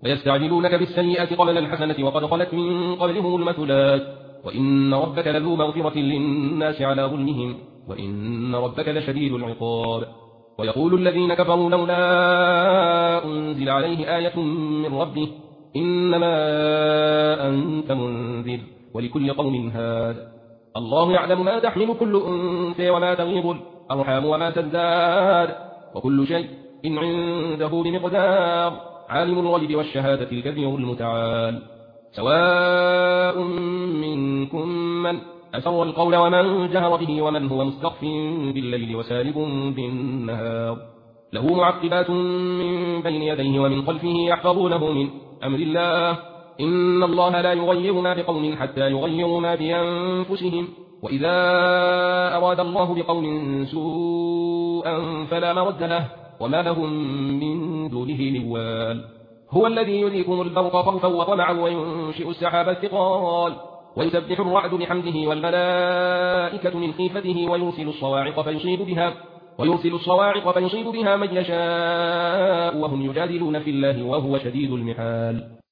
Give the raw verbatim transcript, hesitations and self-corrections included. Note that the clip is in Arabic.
ويستعجلونك بالسيئة قبل الحسنة وقد خلت من قبلهم المثلات وإن ربك لذو مغفرة للناس على ظلمهم وإن ربك لشديد العقاب ويقول الذين كفروا لولا أنزل عليه آية من ربه إنما أنت منذر ولكل قوم هاد الله يعلم ما تحمل كل أنثى وما تغيض الأرحام وما تزداد وكل شيء إن عنده بمقدار عالم الغيب والشهادة الكبير المتعال سواء منكم من أسر القول ومن جهر به ومن هو مستخف بالليل وسارب بالنهار له معقبات من بين يديه ومن خلفه يحفظونه من أمر الله إن الله لا يغير ما بقوم حتى يغيروا ما بأنفسهم وإذا أراد الله بقوم سوءا فلا مرد له وما لهم من دونه من وال هو الذي يريكم البرق خوفا وطمعا وينشئ السحاب الثقال ويسبح الرعد بحمده والملائكة من خيفته ويرسل الصواعق فيصيب بها ويرسل الصواعق فيصيب بها من يشاء وهم يجادلون في الله وهو شديد المحال